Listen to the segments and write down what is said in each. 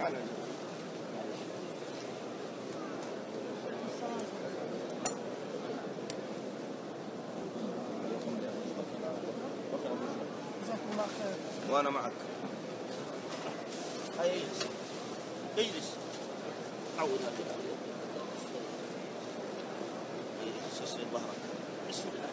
وأنا معك. هيا اجلس اجلس. عود هكذا. اجلس اسند ظهرك. بسم الله.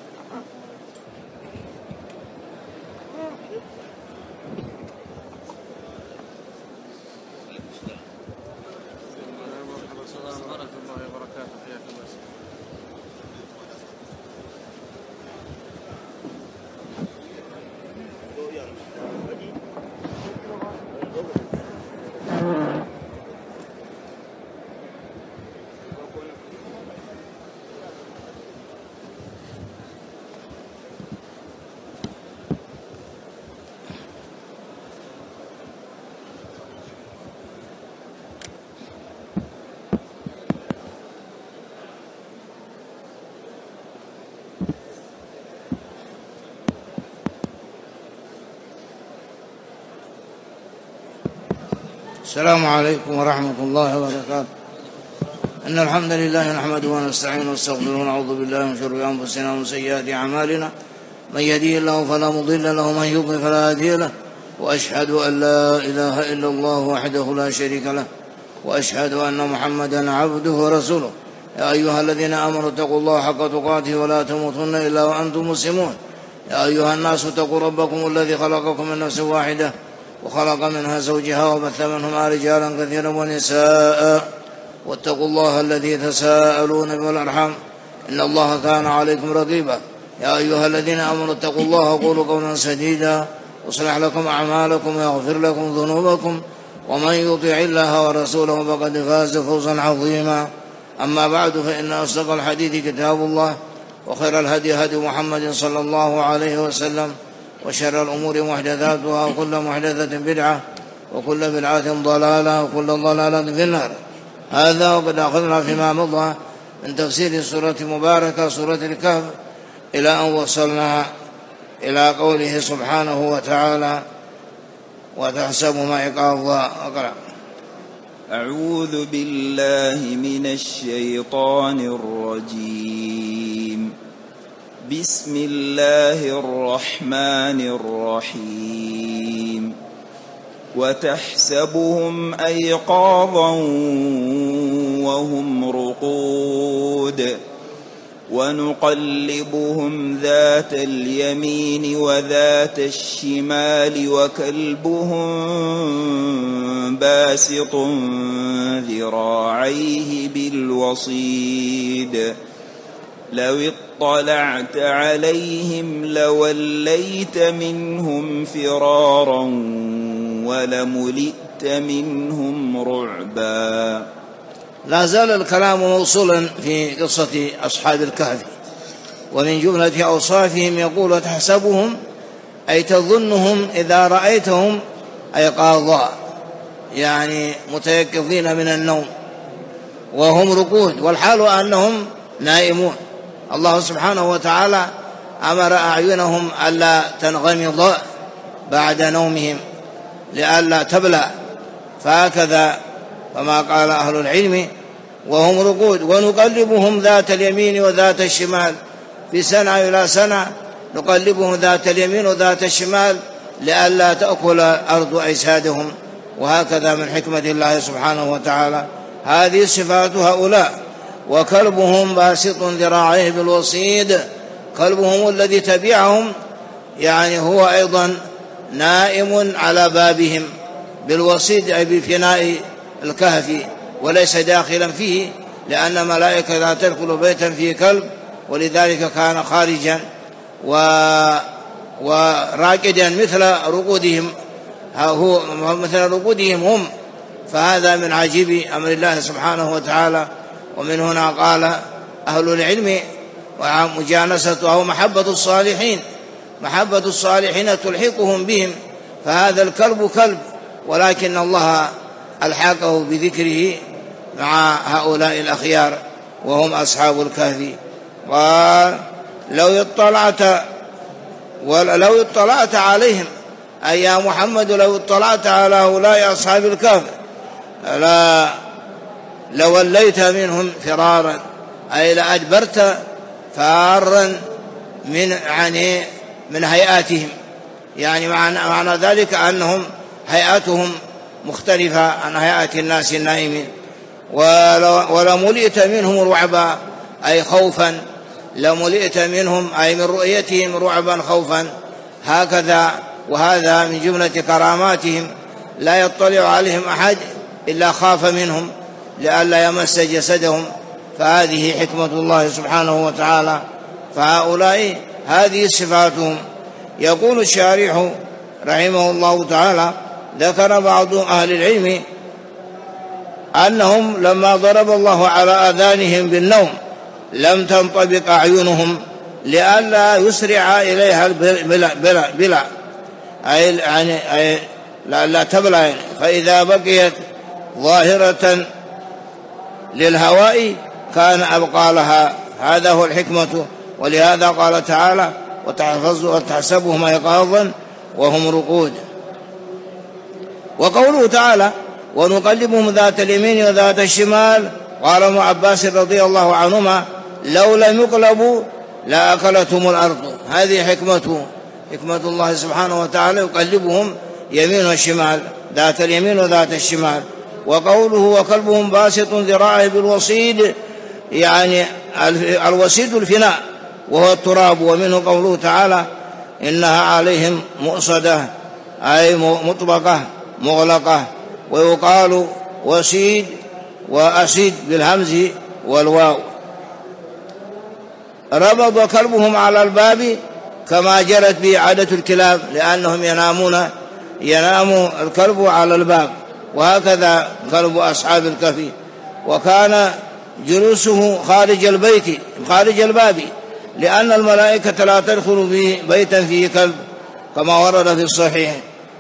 ورحمة الله وبركاته. حياك الله. السلام عليكم ورحمة الله وبركاته. إن الحمد لله نحمده ونستعينه ونستغفره ونعوذ بالله من شرور أنفسنا ومن سيئات أعمالنا. من يهديه الله فلا مضل له ومن يضلل فلا هادي له. وأشهد أن لا إله إلا الله وحده لا شريك له وأشهد أن محمدا عبده ورسوله. يا أيها الذين آمنوا اتقوا الله حق تقاته ولا تموتن إلا وأنتم مسلمون. يا أيها الناس اتقوا ربكم الذي خلقكم من نفس واحدة وخلق منها زوجها وبث منهما رجالا كثيرا ونساء واتقوا الله الذي تساءلون به والأرحام إن الله كان عليكم رقيبا. يا أيها الذين آمنوا اتقوا الله وقولوا قولا سديدا يصلح لكم أعمالكم ويغفر لكم ذنوبكم ومن يطع الله ورسوله فقد فاز فوزا عظيما. أما بعد فإن أصدق الحديث كتاب الله وخير الهدي هدي محمد صلى الله عليه وسلم وشر الأمور محدثاتها وكل محدثة بدعة وكل بدعة ضلالة وكل ضلالة في النار. هذا وقد أخذنا فيما مضى من تفسير سورة مباركة سورة الكهف إلى أن وصلنا إلى قوله سبحانه وتعالى وتحسبهم أيقاظا. أقرأ. أعوذ بالله من الشيطان الرجيم. بسم الله الرحمن الرحيم. وتحسبهم أيقاظا وهم رقود ونقلبهم ذات اليمين وذات الشمال وكلبهم باسط ذراعيه بالوصيد لو اطلعت عليهم لوليت منهم فرارا ولملئت منهم رعبا. لا زال الكلام موصولا في قصة أصحاب الكهف، ومن جملة أوصافهم يقول تحسبهم أي تظنهم إذا رأيتهم أيقاظا، يعني متيقظين من النوم، وهم رقود والحال أنهم نائمون. الله سبحانه وتعالى أمر أعينهم ألا تنغمض بعد نومهم لئلا تبلى، فهكذا كما قال أهل العلم وهم رقود. ونقلبهم ذات اليمين وذات الشمال، في سنة إلى سنة نقلبهم ذات اليمين وذات الشمال لئلا تأكل أرض أجسادهم، وهكذا من حكمة الله سبحانه وتعالى. هذه صفات هؤلاء. وكلبهم باسط ذراعيه بالوصيد، كلبهم الذي تبعهم يعني هو أيضا نائم على بابهم بالوصيد أي بفناء الكهف وليس داخلا فيه، لأن ملائكة لا تدخل بيتا فيه كلب، ولذلك كان خارجا وراقدا مثل رقودهم، هو مثل رقودهم هم. فهذا من عجيب أمر الله سبحانه وتعالى. ومن هنا قال أهل العلم مجانسته أو محبة الصالحين، محبة الصالحين تلحقهم بهم، فهذا الكلب كلب ولكن الله ألحقه بذكره مع هؤلاء الأخيار وهم أصحاب الكهف. قال لو اطلعت عليهم أي يا محمد لو اطلعت على هؤلاء أصحاب الكهف لوليت منهم فرارا، أي لأدبرت فارا من هيئاتهم، يعني معنى ذلك أنهم هيئتهم مختلفة عن هيئة الناس النائمين. ولملئت منهم رعبا، أي خوفا، لملئت منهم أي من رؤيتهم رعبا خوفا، هكذا. وهذا من جملة كراماتهم، لا يطلع عليهم أحد إلا خاف منهم لئلا يمس جسدهم، فهذه حكمة الله سبحانه وتعالى. فهؤلاء هذه صفاتهم. يقول الشارح رحمه الله تعالى: ذكر بعض أهل العلم أنهم لما ضرب الله على آذانهم بالنوم لم تنطبق أعينهم لئلا يسرع إليها البلا، أي لا تبلى، فإذا بقيت ظاهرة للهواء كان أبقى لها. هذا هو الحكمة. ولهذا قال تعالى: وتحسبهم أيقاظا وهم رقود. وقوله تعالى: ونقلبهم ذات اليمين وذات الشمال، قال ابن عباس رضي الله عنهما: لو لم يقلبوا لأكلتهم الأرض. هذه حكمة الله سبحانه وتعالى، يقلبهم يمين وشمال، ذات اليمين وذات الشمال. وقوله: وكلبهم باسط ذراعه بالوصيد، يعني الوصيد الفناء وهو التراب. ومنه قوله تعالى: إنها عليهم مؤصدة، أي مطبقة مغلقة. ويقال وسيد وأسيد بالهمز والواو. ربط كلبهم على الباب كما جرت به عادة الكلاب، لأنهم ينام الكلب على الباب، وهكذا كلب أصحاب الكهف. وكان جلوسه خارج الباب، لأن الملائكة لا تدخل بيتا فيه كلب كما ورد في الصحيح.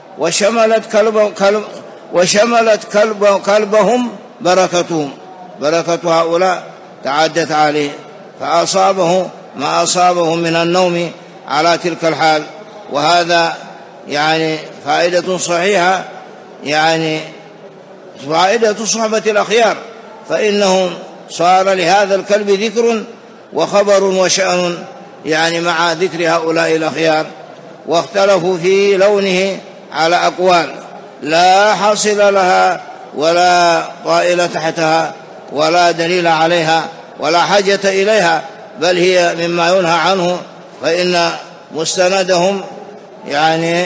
وشملت كلبهم بركتهم، بركة هؤلاء تعدت عليه، فأصابه ما أصابهم من النوم على تلك الحال. وهذا يعني فائدة صحيحة، يعني فائدة صحبة الأخيار، فإنهم صار لهذا الكلب ذكر وخبر وشأن، يعني مع ذكر هؤلاء الأخيار. واختلفوا في لونه على أقوال لا حاصل لها ولا طائل تحتها ولا دليل عليها ولا حاجة إليها، بل هي مما ينهى عنه، فإن مستندهم يعني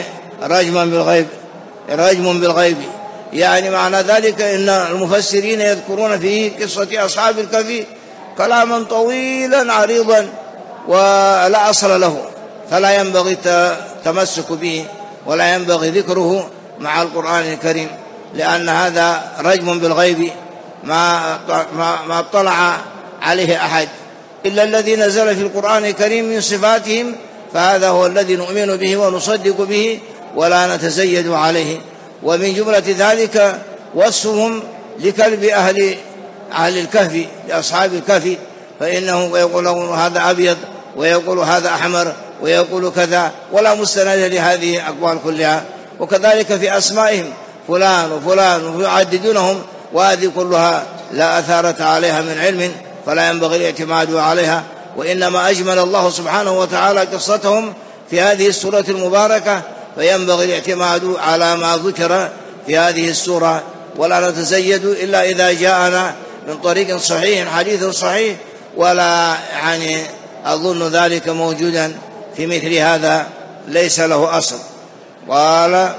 رجم بالغيب. يعني معنى ذلك إن المفسرين يذكرون في قصة أصحاب الكهف كلاما طويلا عريضا ولا أصل له، فلا ينبغي التمسك به ولا ينبغي ذكره مع القرآن الكريم، لأن هذا رجم بالغيب ما اطلع عليه أحد، إلا الذي نزل في القرآن الكريم من صفاتهم، فهذا هو الذي نؤمن به ونصدق به ولا نتزيد عليه. ومن جملة ذلك وصفهم لكلب أهل الكهف، لأصحاب الكهف، فإنه يقول هذا أبيض ويقول هذا أحمر ويقول كذا، ولا مستند لهذه الأقوال كلها. وكذلك في أسمائهم فلان وفلان ويعددونهم، وهذه كلها لا أثارة عليها من علم، فلا ينبغي الاعتماد عليها. وإنما أجمل الله سبحانه وتعالى قصتهم في هذه السورة المباركة، فينبغي الاعتماد على ما ذكر في هذه السورة، ولا نتزيد إلا إذا جاءنا من طريق صحيح، حديث صحيح، ولا يعني أظن ذلك موجودا في مثل هذا، ليس له أصل. قال: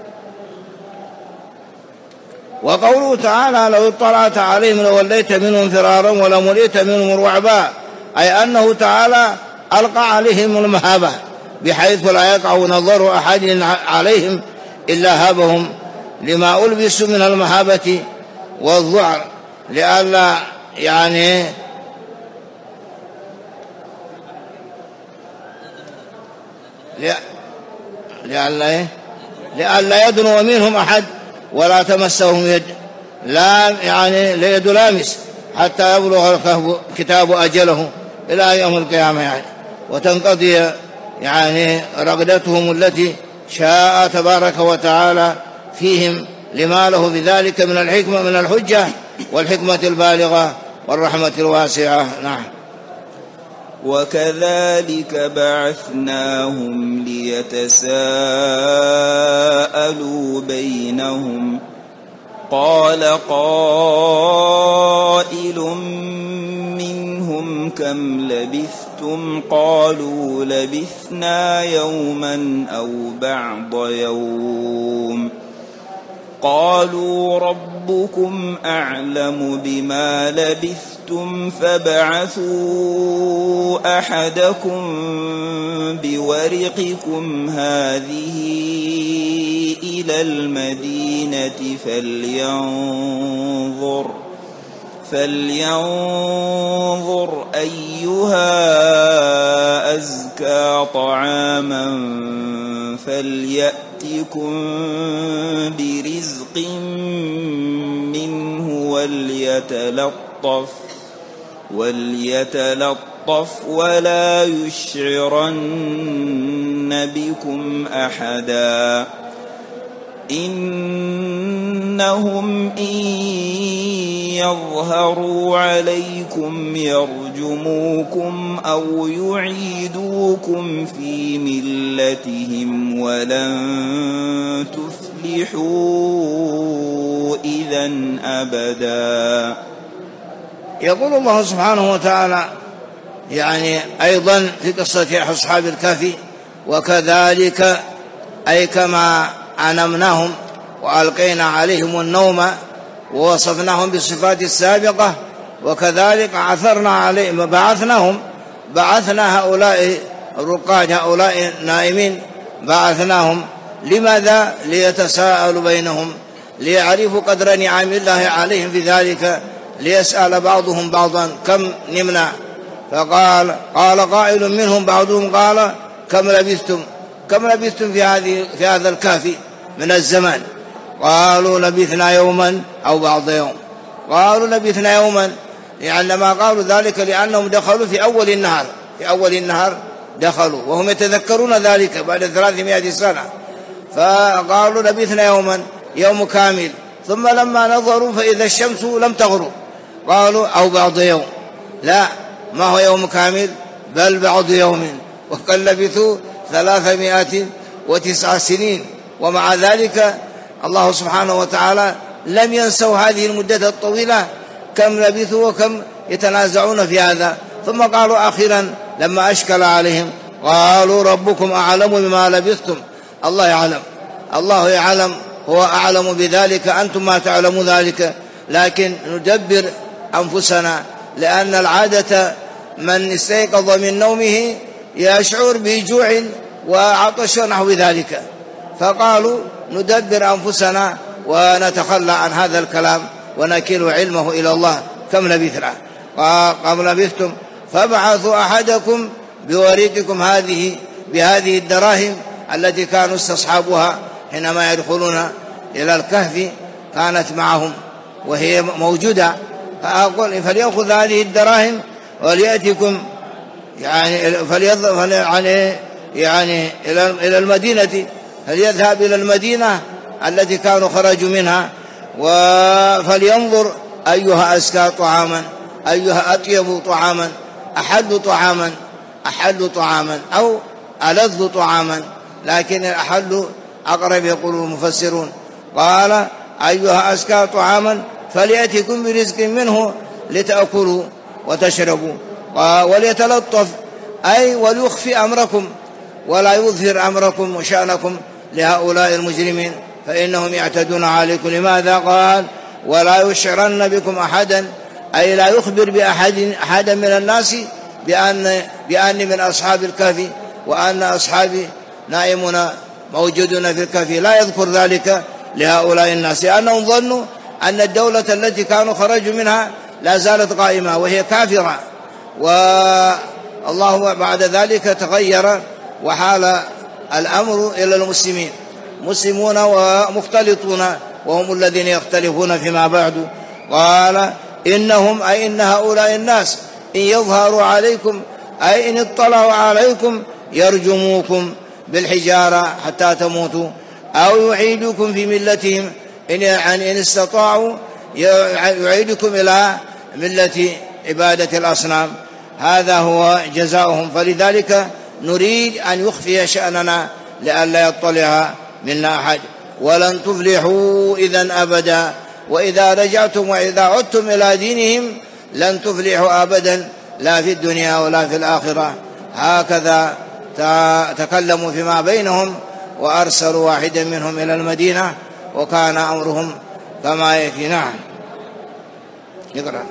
وقوله تعالى: لو اطلعت عليهم لوليت منهم فرارا ولملئت منهم رعبا، أي أنه تعالى ألقى عليهم المهابة بحيث لا يقع نظر أحد عليهم إلا هابهم، لما ألبسوا من المهابة والذعر، لئلا يعني لئلا يدنو منهم أحد ولا تمسهم يد، لا يعني ليد لامس، حتى يبلغ الكتاب أجله إلى يوم القيامة، يعني وتنقضي يعني رغدتهم التي شاء تبارك وتعالى فيهم لما له بذلك من الحكمة من الحجة والحكمة البالغة والرحمة الواسعة. نعم. وكذلك بعثناهم ليتساءلوا بينهم قال قائل منهم كم لبثتم قالوا لبثنا يوما أو بعض يوم قالوا ربكم أعلم بما لبثتم فابعثوا أحدكم بورقكم هذه إلى المدينة فلينظر أيها أزكى طعاما فليأتكم برزق منه وليتلطف ولا يشعرن بكم أحدا إنهم إن يظهروا عليكم يرجموكم أو يعيدوكم في ملتهم ولن تفلحوا إذا أبدا. يقول الله سبحانه وتعالى يعني أيضا في قصة أصحاب الكهف وكذلك أي كما أنمناهم وألقينا عليهم النوم ووصفناهم بالصفات السابقة وكذلك عثرنا عليهم بعثنا هؤلاء الرقاد هؤلاء النائمين بعثناهم لماذا؟ ليتساءلوا بينهم ليعرفوا قدر نعم الله عليهم في ذلك ليسأل بعضهم بعضا كم نمنا فقال قائل منهم بعضهم قال كم لبثتم في هذا الكهف من الزمان قالوا لبثنا يوما أو بعض يوم قالوا لبثنا يوما يعني لما قالوا ذلك لأنهم دخلوا في أول النهار دخلوا وهم يتذكرون ذلك بعد 300 سنة فقالوا لبثنا يوم كامل ثم لما نظروا فإذا الشمس لم تغرب قالوا أو بعض يوم لا ما هو يوم كامل بل بعض يوم وقد لبثوا 309 سنين ومع ذلك الله سبحانه وتعالى لم ينسوا هذه المدة الطويلة كم لبثوا وكم يتنازعون في هذا ثم قالوا أخيرا لما أشكل عليهم قالوا ربكم أعلم بما لبثتم الله يعلم هو أعلم بذلك أنتم ما تعلمون ذلك لكن ندبر أنفسنا لأن العادة من استيقظ من نومه يشعر بجوع وعطش ونحو ذلك فقالوا ندبر أنفسنا ونتخلى عن هذا الكلام ونكل علمه إلى الله كم لبثتم فابعثوا أحدكم بوريقكم بهذه الدراهم التي كانوا استصحابها حينما يدخلون إلى الكهف كانت معهم وهي موجودة فأقول فليأخذ هذه الدراهم وليأتكم يعني إلى المدينة فليذهب إلى المدينة التي كانوا خرجوا منها فلينظر أيها أزكى طعاما أيها أطيب طعاما أحل طعاما أو ألذ طعاما لكن الأحل أقرب يقول المفسرون قال أيها أزكى طعاما فليأتكم برزق منه لتأكلوا وتشربوا وليتلطف أي وليخفي أمركم ولا يظهر أمركم وشأنكم لهؤلاء المجرمين فإنهم يعتدون عليكم لماذا قال ولا يشعرن بكم أحدا أي لا يخبر أحدا من الناس بأني من أصحاب الكهف وأن أصحابي نائمون موجودون في الكهف لا يذكر ذلك لهؤلاء الناس لأنهم ظنوا أن الدولة التي كانوا خرجوا منها لا زالت قائمة وهي كافرة والله بعد ذلك تغير وحال الأمر إلى المسلمين مسلمون ومختلطون وهم الذين يختلفون فيما بعد قال إنهم أي إن هؤلاء الناس إن يظهروا عليكم أي إن اطلعوا عليكم يرجموكم بالحجارة حتى تموتوا أو يعيدوكم في ملتهم إن استطاعوا يعيدكم إلى ملة عبادة الأصنام. هذا هو جزاؤهم. فلذلك نريد أن يخفي شأننا لئلا يطلع منا أحد. ولن تفلحوا إذا أبدا، وإذا رجعتم وإذا عدتم إلى دينهم لن تفلحوا أبدا، لا في الدنيا ولا في الآخرة. هكذا تكلموا فيما بينهم وأرسلوا واحدا منهم إلى المدينة، وكان أمرهم كما يأتي. نعم. يقرأ.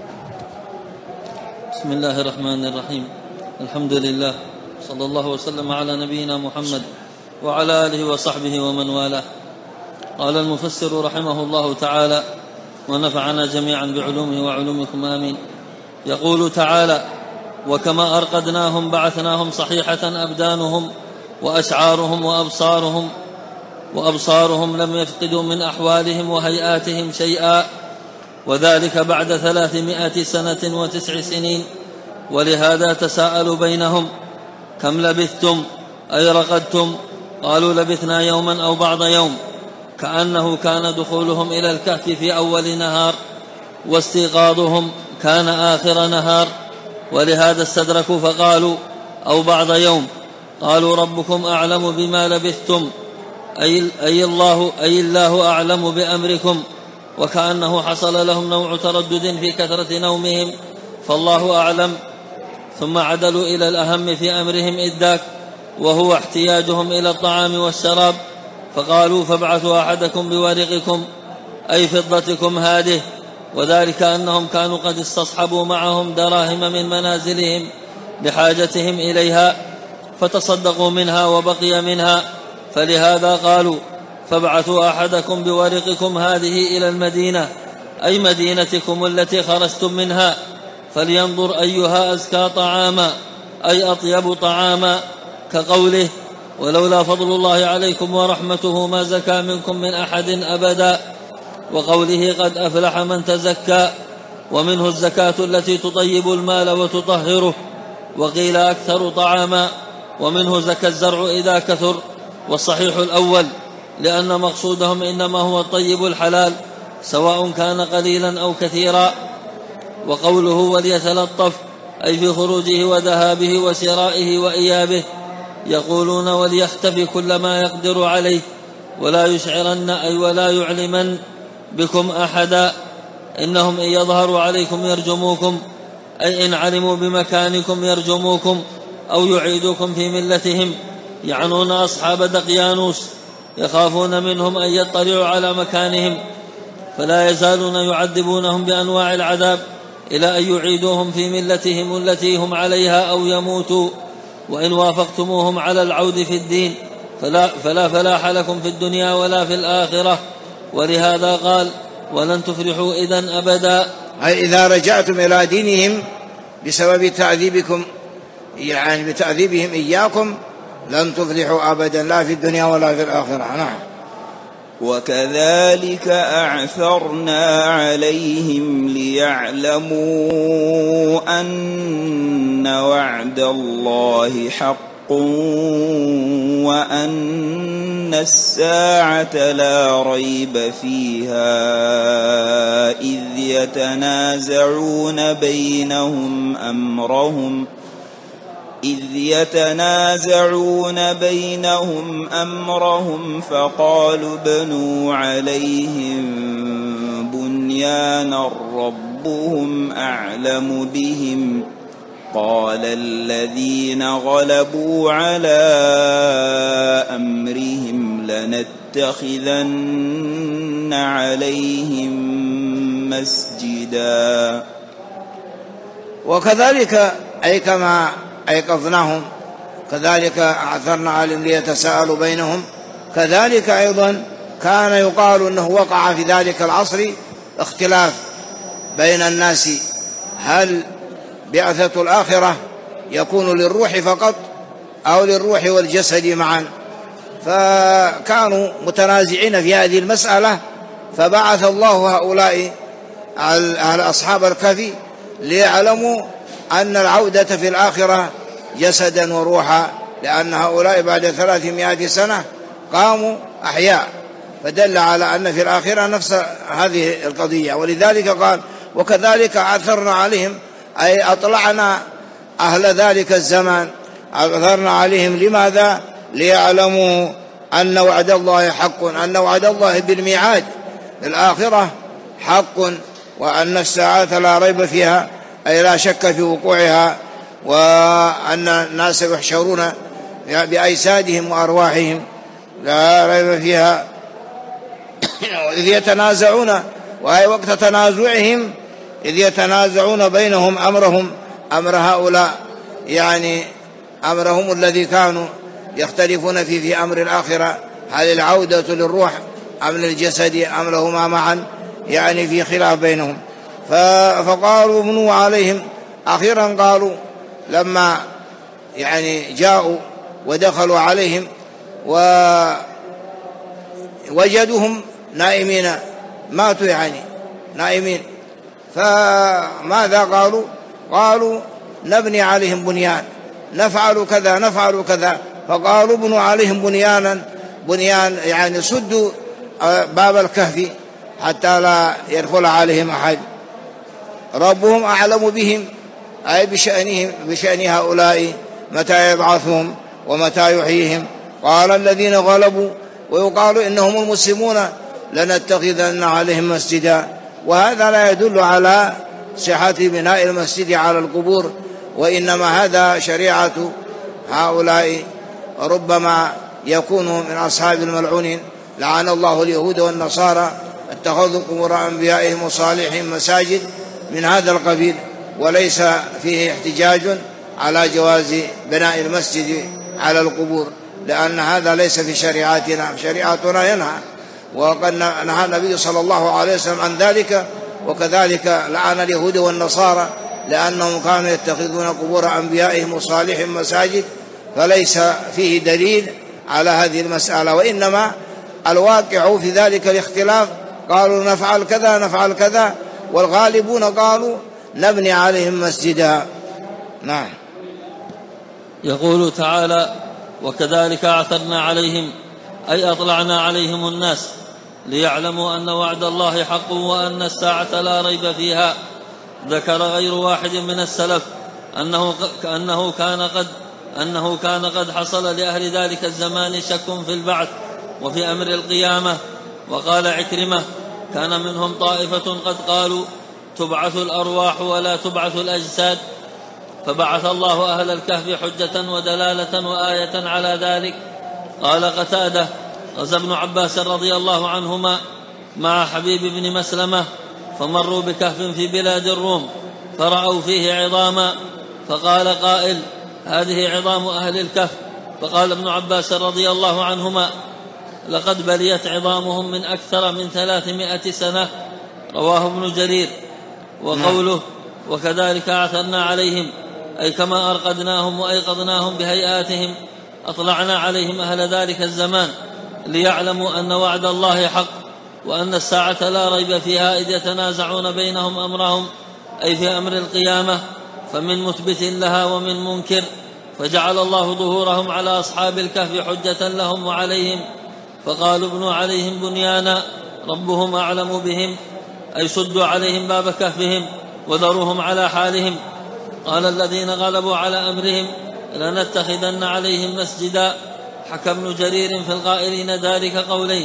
بسم الله الرحمن الرحيم. الحمد لله، صلى الله وسلم على نبينا محمد وعلى آله وصحبه ومن والاه. قال المفسر رحمه الله تعالى ونفعنا جميعا بعلومه وعلومكم آمين. يقول تعالى: وكما أرقدناهم بعثناهم صحيحة أبدانهم وأشعارهم وأبصارهم لم يفقدوا من أحوالهم وهيئاتهم شيئا، وذلك بعد 300 سنة و9 سنين. ولهذا تساءلوا بينهم: كم لبثتم؟ أي رقدتم؟ قالوا: لبثنا يوما أو بعض يوم، كأنه كان دخولهم إلى الكهف في أول نهار واستيقاظهم كان آخر نهار. ولهذا استدركوا فقالوا: أو بعض يوم. قالوا: ربكم أعلم بما لبثتم، أي الله أعلم بأمركم. وكأنه حصل لهم نوع تردد في كثرة نومهم، فالله أعلم. ثم عدلوا إلى الأهم في أمرهم إذ ذاك، وهو احتياجهم إلى الطعام والشراب، فقالوا: فابعثوا أحدكم بورقكم، أي فضتكم هذه. وذلك أنهم كانوا قد استصحبوا معهم دراهم من منازلهم لحاجتهم إليها، فتصدقوا منها وبقي منها، فلهذا قالوا: فابعثوا أحدكم بورقكم هذه إلى المدينة، أي مدينتكم التي خرجتم منها، فلينظر أيها أزكى طعاما، أي أطيب طعاما، كقوله: ولولا فضل الله عليكم ورحمته ما زكى منكم من أحد أبدا، وقوله: قد أفلح من تزكى. ومنه الزكاة التي تطيب المال وتطهره، وقيل أكثر طعاما. ومنه زكى الزرع إذا كثر، والصحيح الأول، لأن مقصودهم إنما هو الطيب الحلال، سواء كان قليلا أو كثيرا. وقوله: وليتلطف، أي في خروجه وذهابه وشرائه وإيابه. يقولون: وليختفي كل ما يقدر عليه، ولا يشعرن، أي ولا يعلمن بكم أحدا. إنهم إن يظهروا عليكم يرجموكم، أي إن علموا بمكانكم يرجموكم أو يعيدوكم في ملتهم. يعنون أصحاب دقيانوس، يخافون منهم أن يطلعوا على مكانهم، فلا يزالون يعذبونهم بأنواع العذاب إلى أن يعيدوهم في ملتهم التي هم عليها أو يموتوا. وإن وافقتموهم على العود في الدين فلا فلاح لكم في الدنيا ولا في الآخرة. ولهذا قال: ولن تفلحوا إذن أبدا، أي إذا رجعتم إلى دينهم بسبب تعذيبكم، يعني بتعذيبهم إياكم، لن تفلحوا أبدا، لا في الدنيا ولا في الآخرة. نعم. وكذلك أعثرنا عليهم ليعلموا أن وعد الله حق وأن الساعة لا ريب فيها إذ يتنازعون بينهم أمرهم فقالوا ابنوا عليهم بنيانا ربهم أعلم بهم. قال الذين غلبوا على أمرهم لنتخذن عليهم مسجدا. وكذلك أي كما أيقظناهم كذلك أعثرنا عليهم ليتساءلوا بينهم. كذلك أيضا كان يقال أنه وقع في ذلك العصر اختلاف بين الناس، هل بعثة الآخرة يكون للروح فقط أو للروح والجسد معا؟ فكانوا متنازعين في هذه المسألة، فبعث الله هؤلاء أصحاب الكهف ليعلموا أن العودة في الآخرة جسدا وروحا، لأن هؤلاء بعد 300 سنة قاموا أحياء، فدل على أن في الآخرة نفس هذه القضية. ولذلك قال وكذلك أثرنا عليهم، أي أطلعنا أهل ذلك الزمان، أثرنا عليهم. لماذا؟ ليعلموا أن وعد الله حق، أن وعد الله بالميعاد الآخرة حق، وأن الساعة لا ريب فيها، أي لا شك في وقوعها، وأن الناس يحشرون بأجسادهم وأرواحهم لا ريب فيها. إذ يتنازعون، وهي وقت تنازعهم إذ يتنازعون بينهم أمر هؤلاء، يعني أمرهم الذي كانوا يختلفون فيه في أمر الآخرة، هل العودة للروح أم للجسد أم لهما معا، يعني في خلاف بينهم. فقالوا ابنوا عليهم، أخيرا قالوا لما يعني جاءوا ودخلوا عليهم ووجدوهم نائمين، ماتوا يعني نائمين، فماذا قالوا؟ قالوا نبني عليهم بنيان، نفعل كذا نفعل كذا. فقالوا ابنوا عليهم بنيان يعني سدوا باب الكهف حتى لا يدخل عليهم أحد. ربهم أعلم بهم، أي بشأن هؤلاء متى يبعثهم ومتى يحييهم. قال الذين غلبوا، ويقال إنهم المسلمون، لنتخذن عليهم مسجدا. وهذا لا يدل على صحة بناء المسجد على القبور، وإنما هذا شريعة هؤلاء، ربما يكونوا من أصحاب الملعونين لعن الله اليهود والنصارى اتخذوا قبور أنبيائهم وصالحهم مساجد من هذا القبيل. وليس فيه احتجاج على جواز بناء المسجد على القبور، لأن هذا ليس في شريعتنا، شريعتنا ينهى، وقد نهى النبي صلى الله عليه وسلم عن ذلك. وكذلك لعن اليهود والنصارى لأنهم كانوا يتخذون قبور أنبيائهم وصالحهم مساجد، فليس فيه دليل على هذه المسألة، وإنما الواقع في ذلك الاختلاف. قالوا نفعل كذا نفعل كذا، والغالبون قالوا نبني عليهم مسجدا. نعم. يقول تعالى وكذلك أعثرنا عليهم، أي أطلعنا عليهم الناس ليعلموا أن وعد الله حق وأن الساعة لا ريب فيها. ذكر غير واحد من السلف أنه كان قد حصل لأهل ذلك الزمان شك في البعث وفي أمر القيامة. وقال عكرمة كان منهم طائفة قد قالوا تبعث الأرواح ولا تبعث الأجساد، فبعث الله أهل الكهف حجة ودلالة وآية على ذلك. قال قتادة غزا ابن عباس رضي الله عنهما مع حبيب بن مسلمة، فمروا بكهف في بلاد الروم فرأوا فيه عظاما، فقال قائل هذه عظام أهل الكهف. فقال ابن عباس رضي الله عنهما لقد بليت عظامهم من أكثر من 300 سنة. رواه ابن جرير. وقوله وكذلك أعثرنا عليهم، أي كما أرقدناهم وأيقظناهم بهيئاتهم أطلعنا عليهم أهل ذلك الزمان ليعلموا أن وعد الله حق وأن الساعة لا ريب فيها، إذ يتنازعون بينهم أمرهم، أي في أمر القيامة، فمن مثبت لها ومن منكر. فجعل الله ظهورهم على أصحاب الكهف حجة لهم وعليهم، فقالوا ابنوا عليهم بنيانا ربهم أعلم بهم، أي سدوا عليهم باب كهفهم وذروهم على حالهم. قال الذين غلبوا على أمرهم لنتخذن عليهم مسجدا. حكى ابن جرير في القائلين ذلك قولين،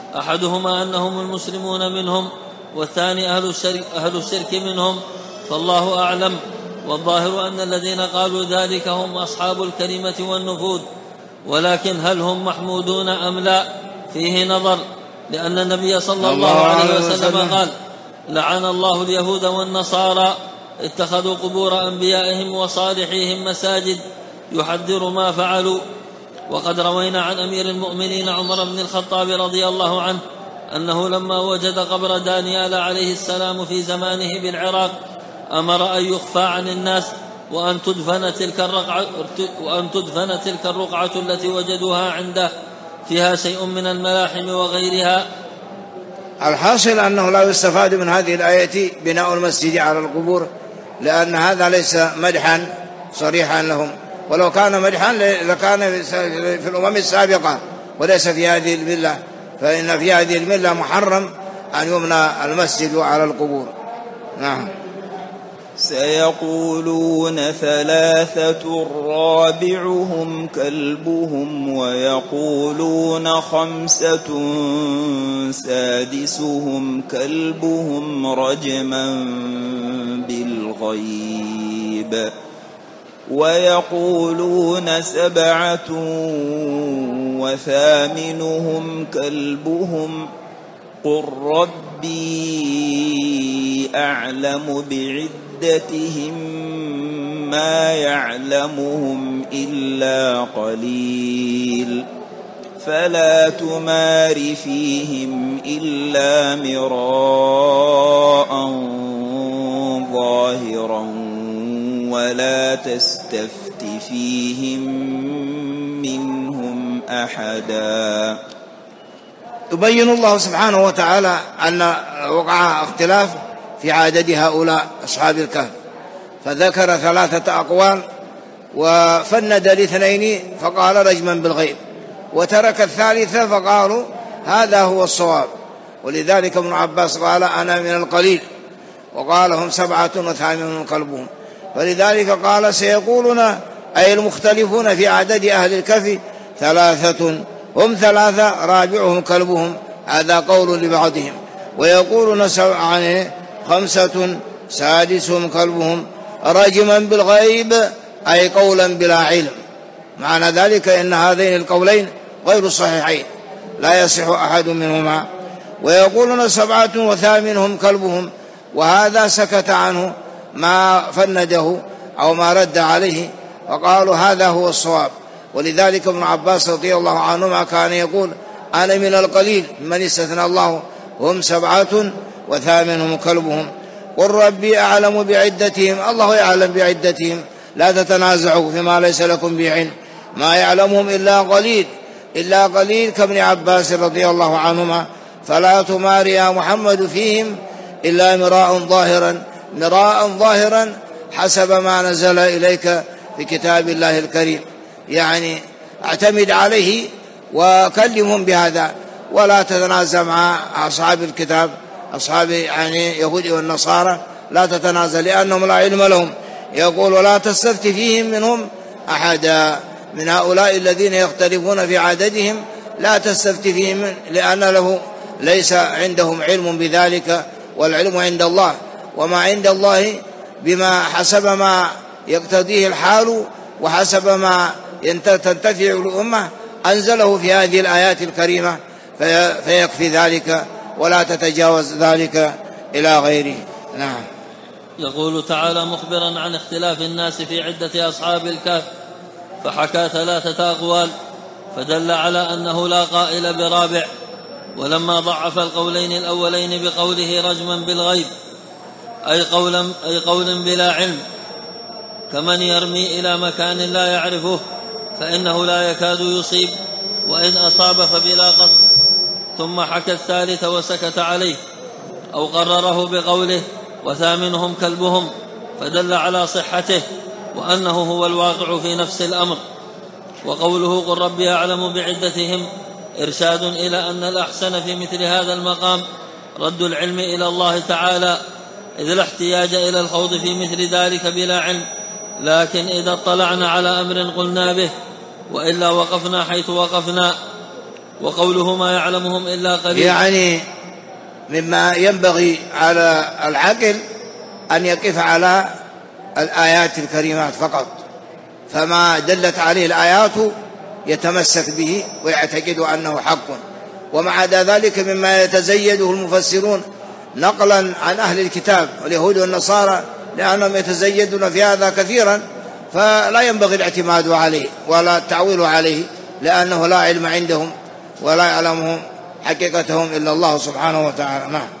أحدهما أنهم المسلمون منهم، والثاني أهل الشرك منهم، فالله أعلم. والظاهر أن الذين قالوا ذلك هم أصحاب الكلمة والنفوذ، ولكن هل هم محمودون أم لا فيه نظر، لأن النبي صلى الله عليه وسلم قال لعن الله اليهود والنصارى اتخذوا قبور أنبيائهم وصالحيهم مساجد، يحذر ما فعلوا. وقد روينا عن أمير المؤمنين عمر بن الخطاب رضي الله عنه أنه لما وجد قبر دانيال عليه السلام في زمانه بالعراق أمر أن يخفى عن الناس وأن تدفن تلك الرقعة التي وجدوها عنده فيها شيء من الملاحم وغيرها. الحاصل أنه لا يستفاد من هذه الآية بناء المسجد على القبور، لأن هذا ليس مدحا صريحا لهم، ولو كان مدحا لكان في الأمم السابقة وليس في هذه الملة. فإن في هذه الملة محرم أن يبنى المسجد على القبور. نعم. سيقولون ثلاثة رابعهم كلبهم ويقولون خمسة سادسهم كلبهم رجما بالغيب ويقولون سبعة وثامنهم كلبهم قل ربي أعلم بعدتهم ما يعلمهم إلا قليل فلا تمار فيهم إلا مراء ظاهرا ولا تستفت فيهم منهم أحدا. يبين الله سبحانه وتعالى أن وقع اختلاف في عدد هؤلاء أصحاب الكهف، فذكر 3 أقوال وفند الاثنين فقال رجما بالغيب، وترك الثالثة فقالوا هذا هو الصواب. ولذلك ابن عباس قال أنا من القليل، وقال هم 7 وثامنهم كلبهم. فلذلك قال سيقولون أي المختلفون في عدد أهل الكهف 3 هم 3 رابعهم كلبهم، هذا قول لبعضهم. ويقولون 5 سادسهم كلبهم رجما بالغيب أي قولا بلا علم. معنى ذلك إن هذين القولين غير صحيحين لا يصح أحد منهما. ويقولون 7 وثامنهم كلبهم، وهذا سكت عنه ما فنده أو ما رد عليه، وقالوا هذا هو الصواب. ولذلك ابن عباس رضي الله عنهما كان يقول أنا من القليل من استثنى الله هم 7 وثامنهم كلبهم. قل ربي أعلم بعدتهم، الله يعلم بعدتهم، لا تتنازعوا فيما ليس لكم به علم، ما يعلمهم إلا قليل كابن عباس رضي الله عنهما. فلا تمار يا محمد فيهم إلا مراء ظاهرا حسب ما نزل إليك في كتاب الله الكريم، يعني اعتمد عليه وكلمهم بهذا، ولا تتنازع مع أصحاب الكتاب أصحاب يعني يهود والنصارى، لا تتنازع لأنهم لا علم لهم. يقول ولا تستفت فيهم منهم أحدا، من هؤلاء الذين يختلفون في عددهم لا تستفت فيهم، لأن له ليس عندهم علم بذلك، والعلم عند الله، وما عند الله بما حسب ما يقتضيه الحال وحسب ما تنتفع الأمة أنزله في هذه الآيات الكريمة، فيكفي ذلك ولا تتجاوز ذلك إلى غيره. نعم. يقول تعالى مخبرا عن اختلاف الناس في عدة أصحاب الكهف، فحكى 3 أقوال فدل على أنه لا قائل برابع. ولما ضعف القولين الأولين بقوله رجما بالغيب أي قول بلا علم، كمن يرمي إلى مكان لا يعرفه فإنه لا يكاد يصيب، وإن أصاب فبلا قط. ثم حكى الثالث وسكت عليه أو قرره بقوله وثامنهم كلبهم، فدل على صحته وأنه هو الواقع في نفس الأمر. وقوله قل ربي أعلم بعدتهم إرشاد إلى أن الأحسن في مثل هذا المقام رد العلم إلى الله تعالى، إذ لا احتياج إلى الخوض في مثل ذلك بلا علم، لكن إذا اطلعنا على أمر قلنا به، وإلا وقفنا حيث وقفنا. وقوله ما يعلمهم إلا قليل، يعني مما ينبغي على العقل أن يقف على الآيات الكريمات فقط، فما دلت عليه الآيات يتمسك به ويعتقد أنه حق. وما عدا ذلك مما يتزيده المفسرون نقلا عن أهل الكتاب واليهود والنصارى، لأنهم يتزيدون في هذا كثيرا، فلا ينبغي الاعتماد عليه ولا التعويل عليه، لأنه لا علم عندهم ولا يعلمهم حقيقتهم إلا الله سبحانه وتعالى. نعم.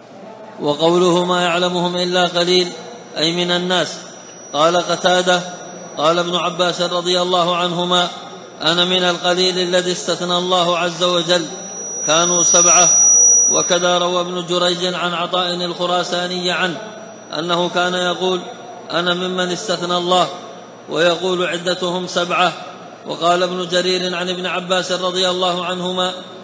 وقوله ما يعلمهم إلا قليل أي من الناس. قال قتادة قال ابن عباس رضي الله عنهما أنا من القليل الذي استثنى الله عز وجل، كانوا 7. وكذا روى ابن جريج عن عطاء الخراساني عنه أنه كان يقول أنا ممن استثنى الله، ويقول عدتهم 7. وقال ابن جرير عن ابن عباس رضي الله عنهما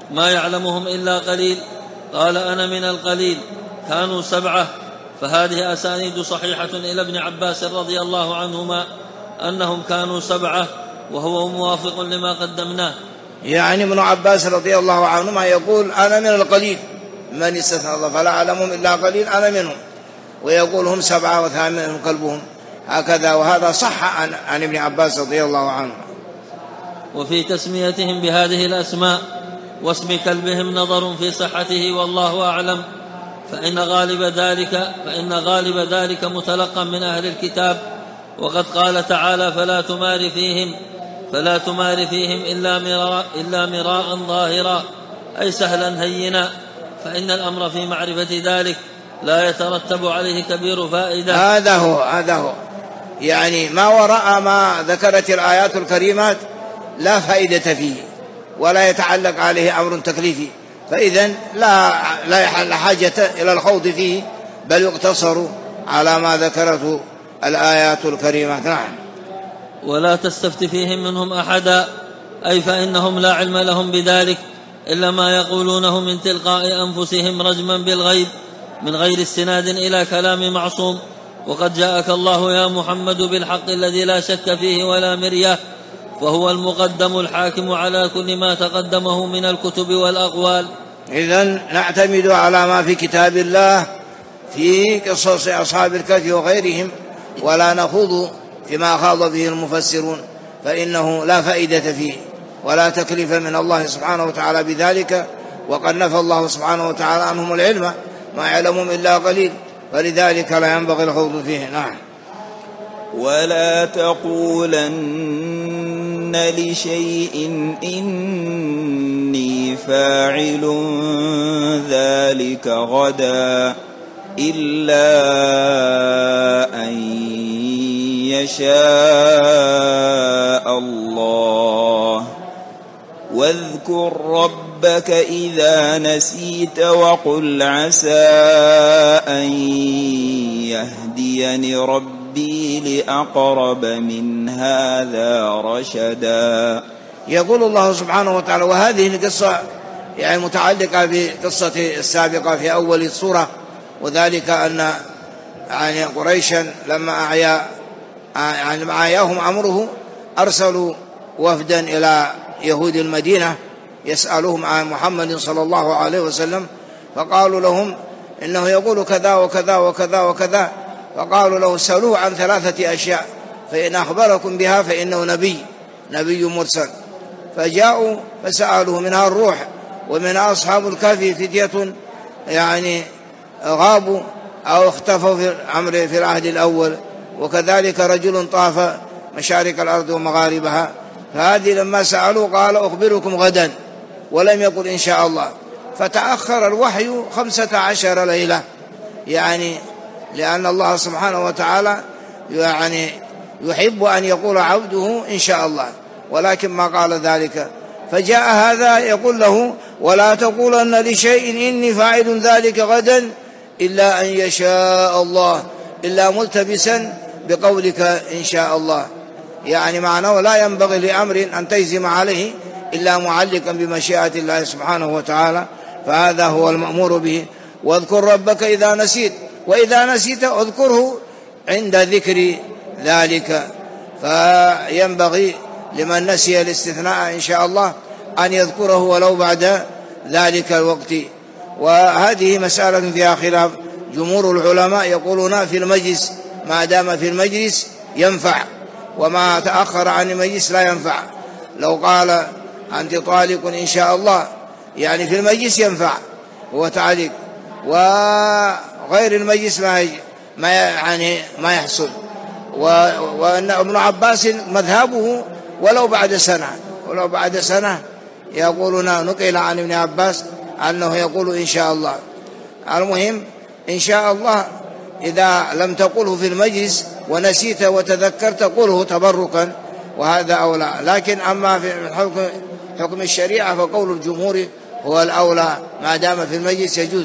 ما يعلمهم إلا قليل. قال أنا من القليل، كانوا 7. فهذه أسانيد صحيحة إلى ابن عباس رضي الله عنهما أنهم كانوا 7، وهو موافق لما قدمناه. يعني ابن عباس رضي الله عنهما يقول أنا من القليل من استثنى الله فلا أعلمهم إلا قليل أنا منهم، ويقول هم 7 وثامنهم كلبهم، هكذا. وهذا صح عن ابن عباس رضي الله عنه. وفي تسميتهم بهذه الأسماء واسم كلبهم نظر في صحته والله أعلم، فإن غالب ذلك متلقى من أهل الكتاب. وقد قال تعالى فلا تمار فيهم إلا مراء ظاهرا، أي سهلا هينا، فإن الأمر في معرفة ذلك لا يترتب عليه كبير فائدة. هذا هو يعني ما وراء ما ذكرت الآيات الكريمات لا فائدة فيه ولا يتعلق عليه أمر تكليفي، فإذن لا حاجة إلى الخوض فيه، بل يقتصر على ما ذكرته الآيات الكريمات. نعم. ولا تستفت فيهم منهم أحدا، أي فإنهم لا علم لهم بذلك إلا ما يقولونه من تلقاء أنفسهم رجما بالغيب من غير استناد إلى كلام معصوم. وقد جاءك الله يا محمد بالحق الذي لا شك فيه ولا مرية، وهو المقدم الحاكم على كل ما تقدمه من الكتب والأقوال. إذن نعتمد على ما في كتاب الله في قصص أصحاب الكهف وغيرهم، ولا نخوض فيما خاض به المفسرون، فإنه لا فائدة فيه ولا تكليف من الله سبحانه وتعالى بذلك. وقد نفى الله سبحانه وتعالى عنهم العلم، ما يعلمهم إلا قليل، فلذلك لا ينبغي الخوض فيه. نعم. ولا تقولن لشيء إني فاعل ذلك غدا إلا أن يشاء الله. واذكر ربك إذا نسيت وقل عسى أن يهديني ربي لأقرب من هذا رشدا. يقول الله سبحانه وتعالى، وهذه القصة يعني متعلقة بقصة السابقة في أول السورة، وذلك أن يعني قريشا لما أعياهم أمره أرسلوا وفدا إلى يهود المدينة يسألهم عن محمد صلى الله عليه وسلم، فقالوا لهم إنه يقول كذا وكذا وكذا وكذا، فقالوا له سألوه عن 3 أشياء، فإن أخبركم بها فإنه نبي مرسل. فجاءوا فسألوه، منها الروح، ومنها أصحاب الكهف فتية يعني غابوا أو اختفوا في العهد الأول، وكذلك رجل طاف مشارق الأرض ومغاربها. فهذه لما سألوا قال أخبركم غدا، ولم يقل إن شاء الله. فتأخر الوحي 15 ليلة، يعني لأن الله سبحانه وتعالى يعني يحب أن يقول عبده إن شاء الله، ولكن ما قال ذلك. فجاء هذا يقول له ولا تقولن لشيء إني فاعل ذلك غدا إلا أن يشاء الله، إلا ملتبسا بقولك إن شاء الله، يعني معناه لا ينبغي لأمر أن تجزم عليه إلا معلقا بمشيئة الله سبحانه وتعالى، فهذا هو المأمور به. واذكر ربك إذا نسيت، وإذا نسيت اذكره عند ذكر ذلك. فينبغي لمن نسي الاستثناء إن شاء الله أن يذكره ولو بعد ذلك الوقت. وهذه مسألة فيها خلاف، جمهور العلماء يقولون في المجلس، ما دام في المجلس ينفع، وما تأخر عن المجلس لا ينفع. لو قال أنت طالق إن شاء الله يعني في المجلس ينفع، هو تعليق، وغير المجلس ما يحصل. وأن ابن عباس مذهبه ولو بعد سنة يقولون، نقل عن ابن عباس أنه يقول إن شاء الله. المهم إن شاء الله إذا لم تقله في المجلس ونسيت وتذكرت قله تبركا، وهذا أولى. لكن أما في حكم الشريعة فقول الجمهور هو الأولى، ما دام في المجلس يجوز،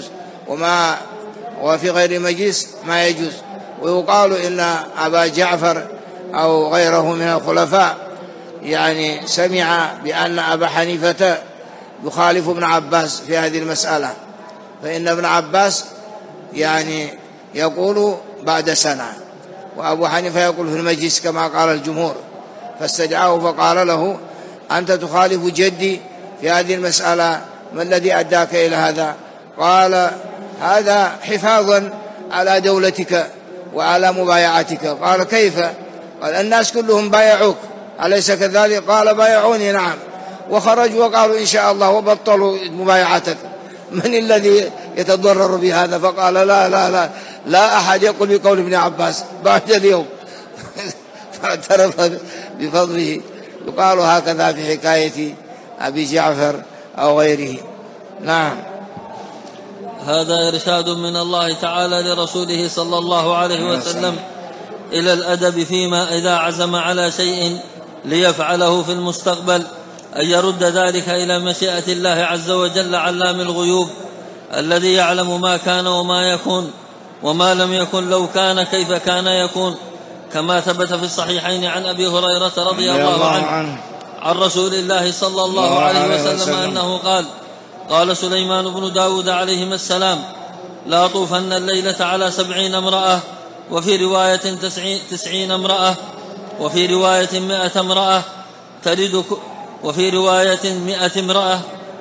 وفي غير مجلس ما يجوز. ويقال إن أبا جعفر أو غيره من الخلفاء يعني سمع بأن أبا حنيفة يخالف ابن عباس في هذه المسألة، فإن ابن عباس يعني يقول بعد سنة، وأبو حنيفة يقول في المجلس كما قال الجمهور. فاستدعاه فقال له: أنت تخالف جدي في هذه المسألة، ما الذي أداك إلى هذا؟ قال: هذا حفاظا على دولتك وعلى مبايعتك. قال: كيف؟ قال: الناس كلهم بايعوك أليس كذلك؟ قال: بايعوني نعم، وخرجوا وقالوا إن شاء الله وبطلوا مبايعتك، من الذي يتضرر بهذا؟ فقال: لا لا لا لا أحد يقول بقول ابن عباس بعد اليوم. فاعترف بفضله. يقال هكذا في حكاية أبي جعفر أو غيره. نعم. هذا إرشاد من الله تعالى لرسوله صلى الله عليه وسلم إلى الأدب فيما إذا عزم على شيء ليفعله في المستقبل أن يرد ذلك إلى مشيئة الله عز وجل علام الغيوب الذي يعلم ما كان وما يكون، وما لم يكن لو كان كيف كان يكون، كما ثبت في الصحيحين عن أبي هريرة رضي الله عنه عن رسول الله صلى الله عليه وسلم أنه قال: قال سليمان بن داود عليهما السلام: لا طوفن الليلة على 70 امرأة، وفي رواية 90 امرأة، وفي رواية 100 امرأة وفي رواية 100 امرأة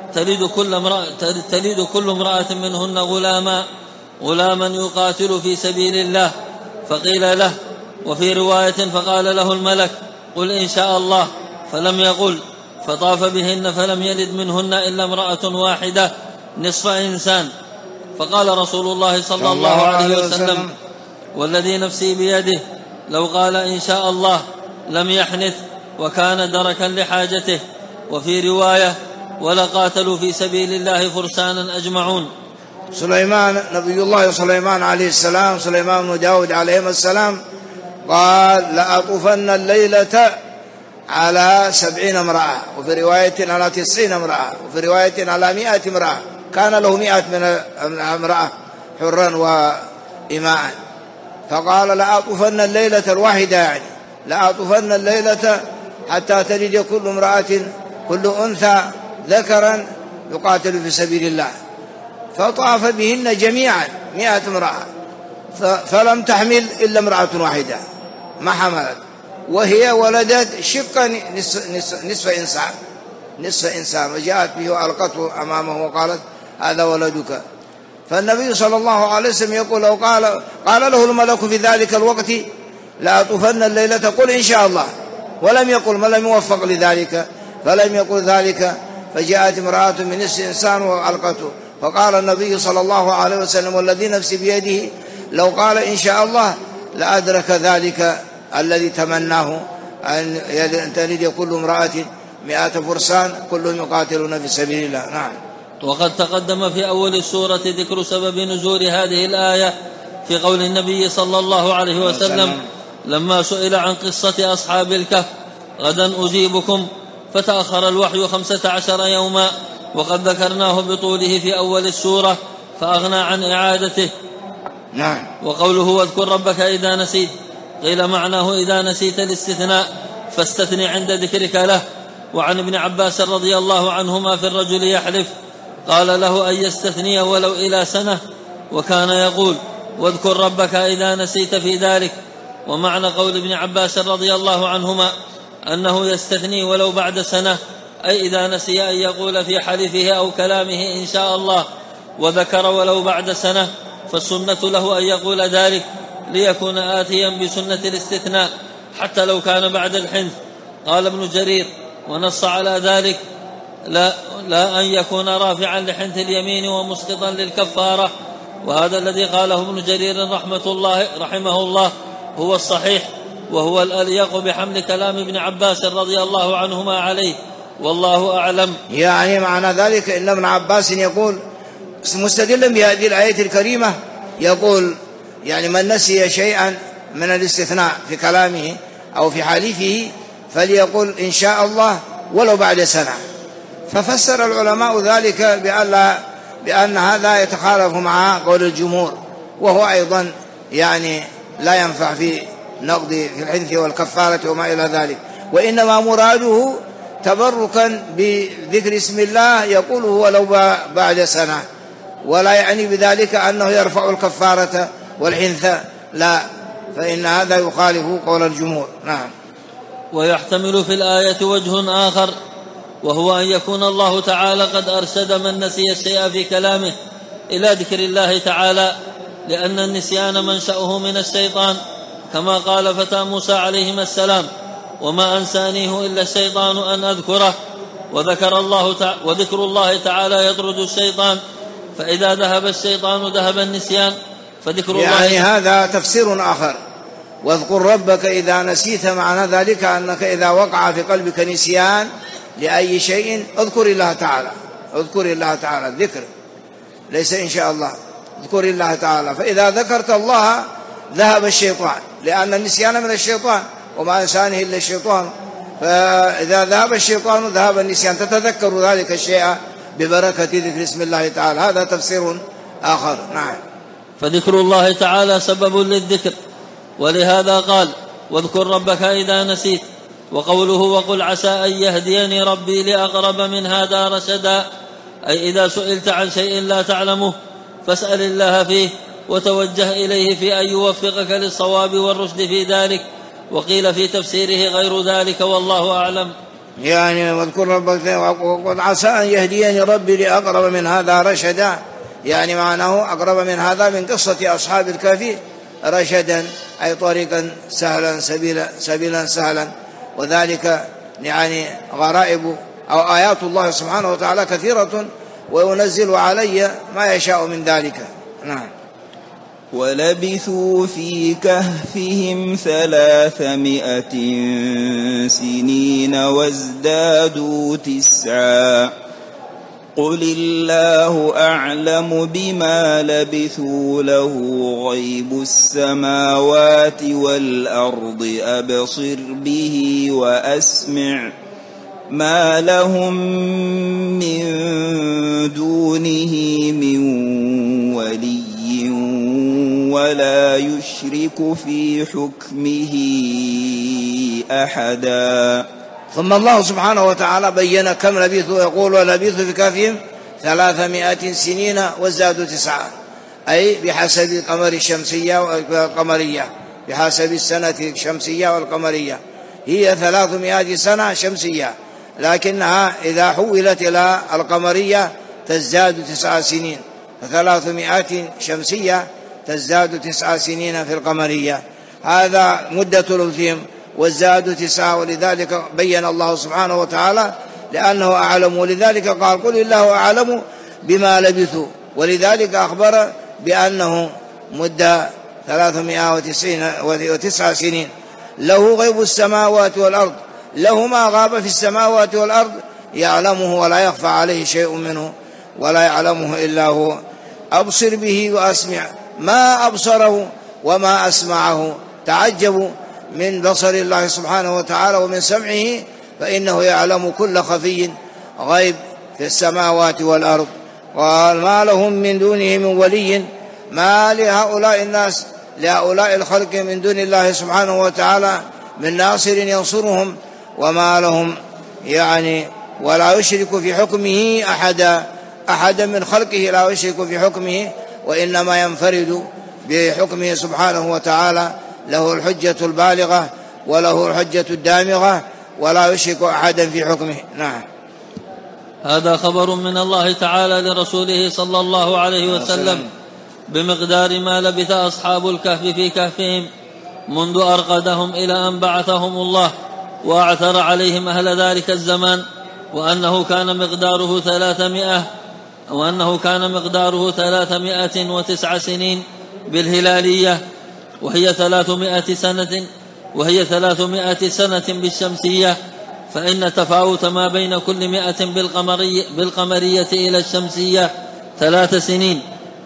تلد كل امرأة منهن غلاما يقاتل في سبيل الله. فقيل له: وفي رواية فقال له الملك: قل إن شاء الله، فلم يقل، فطاف بهن فلم يلد منهن إلا امرأة واحدة نصف إنسان. فقال رسول الله صلى الله عليه وسلم: والذي نفسي بيده لو قال إن شاء الله لم يحنث وكان دركا لحاجته. وفي رواية: ولقاتلوا في سبيل الله فرسانا أجمعون. سليمان نبي الله سليمان عليه السلام، سليمان بن داود عليه السلام، قال: لأطوفن الليلة على 70 امرأة، وفي رواية على 90 امرأة، وفي رواية على 100 امرأة. كان له 100 من امرأة حرا وإماء. فقال: لأطوفن الليلة الواحدة، يعني لأطوفن الليلة حتى تلد كل امرأة كل أنثى ذكرا يقاتل في سبيل الله. فطاف بهن جميعا 100 امرأة، فلم تحمل إلا امرأة واحدة ما حملت، وهي ولدت شقا نصف إنسان، وجاءت به وألقته أمامه وقالت: هذا ولدك. فالنبي صلى الله عليه وسلم يقول: لو قال له الملك في ذلك الوقت: لأطوفن الليلة، قل إن شاء الله، ولم يقل، ما لم يوفق لذلك، فلم يقل ذلك. فجاءت امرأة من نصف إنسان وألقته. فقال النبي صلى الله عليه وسلم: والذي نفسي بيده لو قال إن شاء الله لأدرك ذلك الذي تمناه، أن تلد كل امرأة 100 فرسان كلهم يقاتلون في سبيل الله. نعم. وقد تقدم في أول السورة ذكر سبب نزول هذه الآية في قول النبي صلى الله عليه وسلم لما سئل عن قصة أصحاب الكهف: غدا أجيبكم، فتأخر الوحي 15 يوما، وقد ذكرناه بطوله في أول السورة فأغنى عن إعادته. نعم. وقوله: واذكر ربك إذا نسيت، قيل معناه إذا نسيت الاستثناء فاستثني عند ذكرك له. وعن ابن عباس رضي الله عنهما في الرجل يحلف قال له أن يستثني ولو إلى سنة، وكان يقول: واذكر ربك إذا نسيت في ذلك. ومعنى قول ابن عباس رضي الله عنهما أنه يستثني ولو بعد سنة، أي إذا نسي أن يقول في حلفه أو كلامه إن شاء الله وذكر ولو بعد سنة، فالسنة له أن يقول ذلك ليكون آتيا بسنة الاستثناء حتى لو كان بعد الحنث. قال ابن جرير: ونص على ذلك لا أن يكون رافعا لحنث اليمين ومسقطا للكفارة. وهذا الذي قاله ابن جرير رحمه الله هو الصحيح، وهو الأليق بحمل كلام ابن عباس رضي الله عنهما عليه، والله أعلم. يعني معنى ذلك إن ابن عباس يقول مستدلا بهذه الآية الكريمة، يقول يعني من نسي شيئا من الاستثناء في كلامه أو في حليفه فليقول إن شاء الله ولو بعد سنة. ففسر العلماء ذلك بأن هذا يتخالف مع قول الجمهور، وهو أيضا يعني لا ينفع في نقض في الحنث والكفارة وما إلى ذلك، وإنما مراده تبركا بذكر اسم الله يقوله ولو بعد سنة، ولا يعني بذلك أنه يرفع الكفارة والحنث، لا، فإن هذا يخالف قول الجمهور. نعم. ويحتمل في الآية وجه آخر، وهو أن يكون الله تعالى قد أرشد من نسي الشيء في كلامه إلى ذكر الله تعالى، لأن النسيان منشأه من الشيطان، كما قال فتى موسى عليهما السلام: وما أنسانيه إلا الشيطان أن أذكره. وذكر الله تعالى يطرد الشيطان، فإذا ذهب الشيطان ذهب النسيان، فذكر الله يعني هذا تفسير آخر. واذكر ربك إذا نسيت، معنى ذلك أنك إذا وقع في قلبك نسيان لأي شيء اذكر الله تعالى، اذكر الله تعالى، الذكر ليس إن شاء الله، اذكر الله تعالى، فإذا ذكرت الله ذهب الشيطان، لأن النسيان من الشيطان، وما أنسانه إلا الشيطان، فإذا ذهب الشيطان ذهب النسيان، تتذكر ذلك الشيء ببركة ذكر اسم الله تعالى. هذا تفسير آخر. نعم. فذكر الله تعالى سبب للذكر، ولهذا قال: واذكر ربك إذا نسيت. وقوله: وقل عسى أن يهديني ربي لأقرب من هذا رشدا، أي إذا سئلت عن شيء لا تعلمه فاسأل الله فيه، وتوجه إليه في أن يوفقك للصواب والرشد في ذلك. وقيل في تفسيره غير ذلك، والله أعلم. يعني واذكر ربك وقل عسى أن يهديني ربي لأقرب من هذا رشدا، يعني معناه أقرب من هذا من قصة أصحاب الكهف رشدا، أي طريقا سهلا، سبيلا سهلا. وذلك يعني غرائب أو آيات الله سبحانه وتعالى كثيرة، وينزل علي ما يشاء من ذلك. نعم. ولبثوا في كهفهم 300 سنين وازدادوا 9، قل الله أعلم بما لبثوا له غيب السماوات والأرض أبصر به وأسمع، ما لهم من دونه من ولي ولا يشرك في حكمه أحدا. ثم الله سبحانه وتعالى بين كم لبثوا، يقول: ولبثوا في كهفهم 300 سنين وازدادوا 9، أي بحسب القمر الشمسية والقمرية، بحسب السنة الشمسية والقمرية، هي 300 سنة شمسية، لكنها إذا حولت إلى القمرية تزداد 9 سنين، ف300 شمسية تزداد 9 سنين في القمرية. هذا مدة لبثهم، وازدادوا 9، ولذلك بين الله سبحانه وتعالى لأنه أعلم، ولذلك قال: قل الله أعلم بما لبثوا، ولذلك أخبر بأنه مدة 309 سنين. له غيب السماوات والأرض، له ما غاب في السماوات والأرض يعلمه ولا يخفى عليه شيء منه، ولا يعلمه إلا هو. أبصر به وأسمع، ما أبصره وما أسمعه. تعجبوا من بصر الله سبحانه وتعالى ومن سمعه، فإنه يعلم كل خفي غيب في السماوات والأرض. قال: ما لهم من دونه من ولي، ما لهؤلاء الناس، لهؤلاء الخلق من دون الله سبحانه وتعالى من ناصر ينصرهم، وما لهم يعني ولا يشرك في حكمه أحدا من خلقه، لا يشرك في حكمه، وإنما ينفرد بحكمه سبحانه وتعالى، له الحجة البالغة وله الحجة الدامغة، ولا يشرك أحدا في حكمه. نعم. هذا خبر من الله تعالى لرسوله صلى الله عليه وسلم بمقدار ما لبث أصحاب الكهف في كهفهم منذ أرقدهم إلى أن بعثهم الله وأعثر عليهم أهل ذلك الزمان، وأنه كان مقداره 309 سنين بالهلالية، وهي 300 سنة بالشمسية، فإن تفاوت ما بين كل 100 بالقمرية إلى الشمسية 3 سنين،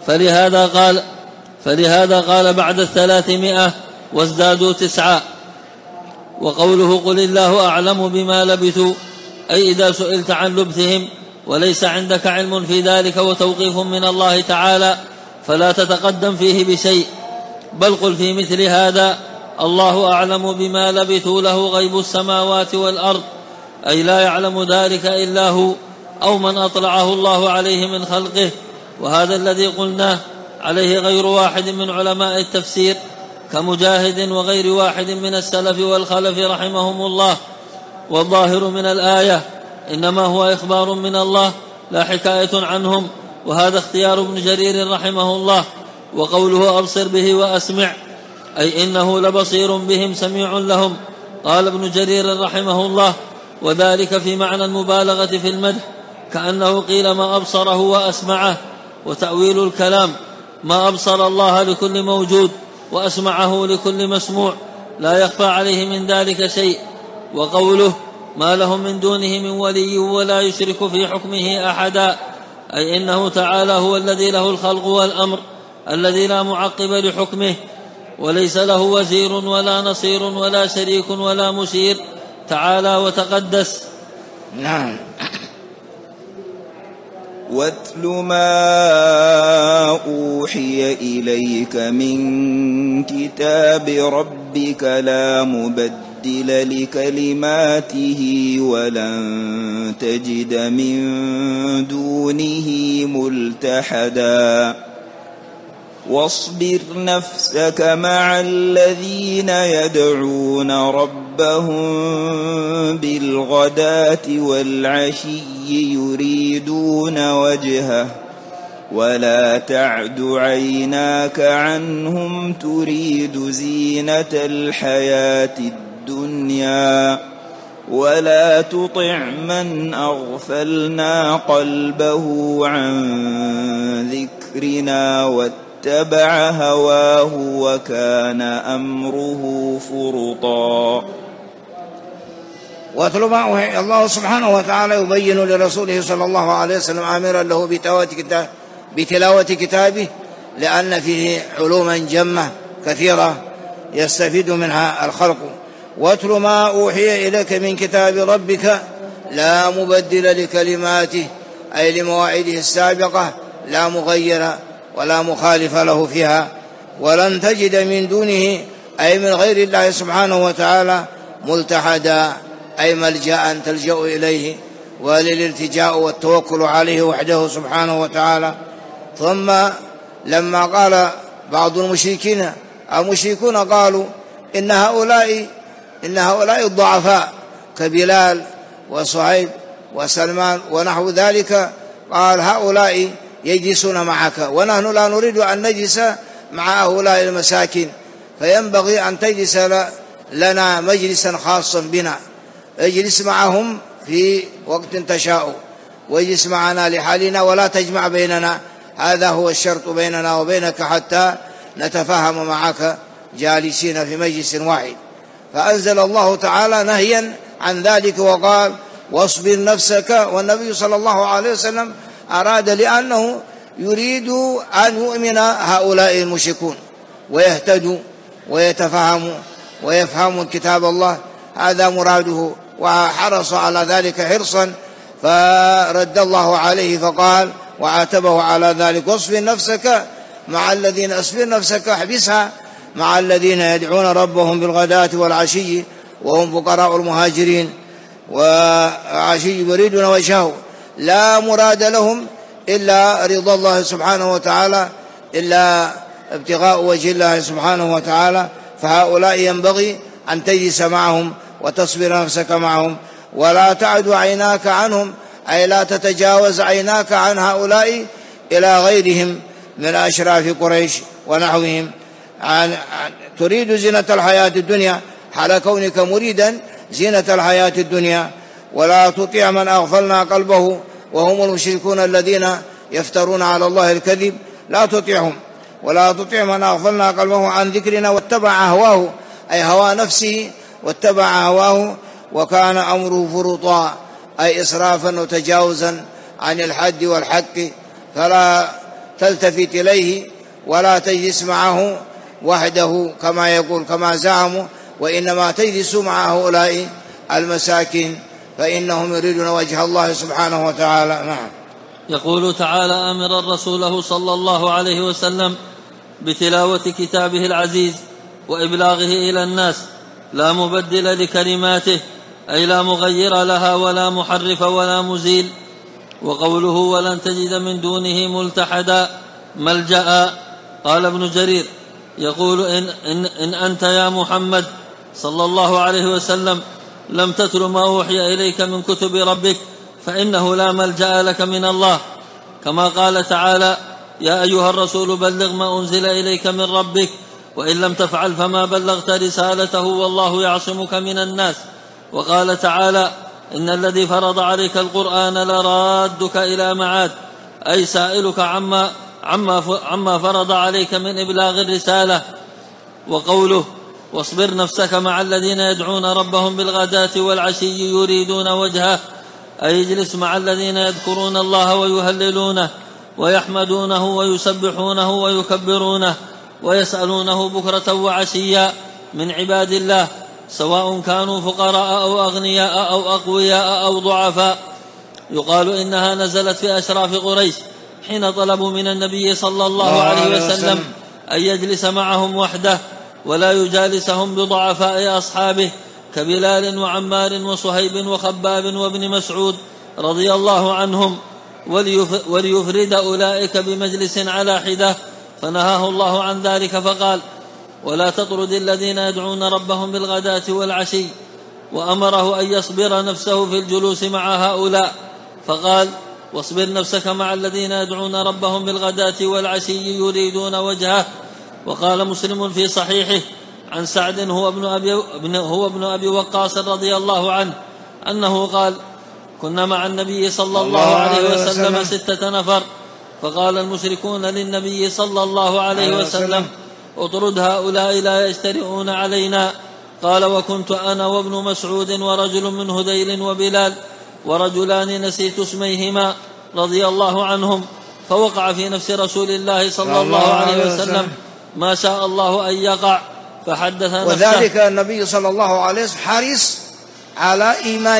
فلهذا قال بعد 300 وازدادوا 9. وقوله: قل الله أعلم بما لبثوا، أي إذا سئلت عن لبثهم وليس عندك علم في ذلك وتوقيف من الله تعالى فلا تتقدم فيه بشيء، بل قل في مثل هذا: الله أعلم بما لبثوا له غيب السماوات والأرض أي لا يعلم ذلك إلا هو أو من أطلعه الله عليه من خلقه. وهذا الذي قلناه عليه غير واحد من علماء التفسير كمجاهد وغير واحد من السلف والخلف رحمهم الله. والظاهر من الآية إنما هو إخبار من الله لا حكاية عنهم، وهذا اختيار ابن جرير رحمه الله. وقوله أبصر به وأسمع أي إنه لبصير بهم سميع لهم. قال ابن جرير رحمه الله: وذلك في معنى المبالغة في المدح، كأنه قيل ما أبصره وأسمعه. وتأويل الكلام ما أبصر الله لكل موجود وأسمعه لكل مسموع، لا يخفى عليه من ذلك شيء. وقوله ما لهم من دونه من ولي ولا يشرك في حكمه أحدا، أي إنه تعالى هو الذي له الخلق والأمر، الذي لا معقب لحكمه، وليس له وزير ولا نصير ولا شريك ولا مشير، تعالى وتقدس. نعم. واتل ما أوحي إليك من كتاب ربك لا مبدل لكلماته ولن تجد من دونه ملتحدا. واصبر نفسك مع الذين يدعون ربهم بالغداة والعشي يريدون وجهه ولا تعد عيناك عنهم تريد زينة الحياة الدنيا ولا تطع من أغفلنا قلبه عن ذكرنا واتبع هواه وكان أمره فرطا. واتل ما أوحي. الله سبحانه وتعالى يبين لرسوله صلى الله عليه وسلم آمرا له بتلاوة كتابه، لأن فيه علوما جمة كثيرة يستفيد منها الخلق. واتل ما أوحي إليك من كتاب ربك لا مبدل لكلماته، أي لمواعيده السابقة، لا مغير ولا مخالف له فيها. ولن تجد من دونه أي من غير الله سبحانه وتعالى ملتحدا، أي ملجأ تلجأ إليه وللالتجاء والتوكل عليه وحده سبحانه وتعالى. ثم لما قال بعض المشركون قالوا إن هؤلاء الضعفاء كبلال وصهيب وسلمان ونحو ذلك، قال هؤلاء يجلسون معك ونحن لا نريد أن نجلس مع هؤلاء المساكين، فينبغي أن تجلس لنا مجلسا خاصا بنا، اجلس معهم في وقت تشاء واجلس معنا لحالنا ولا تجمع بيننا، هذا هو الشرط بيننا وبينك حتى نتفاهم معك جالسين في مجلس واحد. فأنزل الله تعالى نهيا عن ذلك وقال واصبر نفسك. والنبي صلى الله عليه وسلم أراد لأنه يريد أن يؤمن هؤلاء المشركون ويهتدوا ويتفهموا ويفهموا كتاب الله، هذا مراده، وحرص على ذلك حرصا، فرد الله عليه فقال وعاتبه على ذلك واصبر نفسك مع الذين احبسها مع الذين يدعون ربهم بالغداة والعشي وهم فقراء المهاجرين وعشي يريدون وجهه، لا مراد لهم إلا رضا الله سبحانه وتعالى، إلا ابتغاء وجه الله سبحانه وتعالى. فهؤلاء ينبغي أن تجلس معهم وتصبر نفسك معهم ولا تعد عيناك عنهم، أي لا تتجاوز عيناك عن هؤلاء إلى غيرهم من أشراف قريش ونحوهم. تريد زينة الحياة الدنيا حال كونك مريدا زينة الحياة الدنيا، ولا تطيع من أغفلنا قلبه وهم المشركون الذين يفترون على الله الكذب، لا تطيعهم. ولا تطيع من أغفلنا قلبه عن ذكرنا واتبع هواه، أي هوى نفسه واتبع هواه وكان أمره فرطا، أي إسرافا وتجاوزا عن الحد والحق، فلا تلتفت إليه ولا تجلس معه وحده كما يقول كما زعموا، وإنما تجلس مع هؤلاء المساكين فإنهم يريدون وجه الله سبحانه وتعالى. نعم. يقول تعالى آمرا رسوله صلى الله عليه وسلم بتلاوة كتابه العزيز وإبلاغه إلى الناس لا مبدل لكلماته، أي لا مغير لها ولا محرف ولا مزيل. وقوله ولن تجد من دونه ملتحدا ملجأ. قال ابن جرير يقول إن أنت يا محمد صلى الله عليه وسلم لم تتل ما أوحي إليك من كتب ربك فإنه لا ملجأ لك من الله، كما قال تعالى يا أيها الرسول بلغ ما أنزل إليك من ربك وإن لم تفعل فما بلغت رسالته والله يعصمك من الناس. وقال تعالى إن الذي فرض عليك القرآن لرادك إلى معاد، أي سائلك عما فرض عليك من إبلاغ الرسالة. وقوله واصبر نفسك مع الذين يدعون ربهم بالغداة والعشي يريدون وجهه، أي اجلس مع الذين يذكرون الله ويهللونه ويحمدونه ويسبحونه ويكبرونه ويسألونه بكرة وعشيا من عباد الله، سواء كانوا فقراء أو أغنياء أو أقوياء أو ضعفاء. يقال إنها نزلت في أشراف قريش حين طلبوا من النبي صلى الله عليه وسلم أن يجلس معهم وحده ولا يجالسهم بضعفاء أصحابه كبلال وعمار وصهيب وخباب وابن مسعود رضي الله عنهم، وليفرد أولئك بمجلس على حدة، فنهاه الله عن ذلك فقال ولا تطرد الذين يدعون ربهم بالغداة والعشي، وأمره أن يصبر نفسه في الجلوس مع هؤلاء فقال واصبر نفسك مع الذين يدعون ربهم بالغداة والعشي يريدون وجهه. وقال مسلم في صحيحه عن سعد هو ابن أبي وقاص رضي الله عنه أنه قال كنا مع النبي صلى الله عليه وسلم 6 نفر، فقال المشركون للنبي صلى الله عليه وسلم اطرد هؤلاء لا يجترئون علينا. قال وكنت أنا وابن مسعود ورجل من هذيل وبلال ورجلان نسيت اسميهما رضي الله عنهم، فوقع في نفس رسول الله صلى الله عليه وسلم ما شاء الله أن يقع فحدث نفسه. وذلك النبي صلى الله عليه وسلم حريص على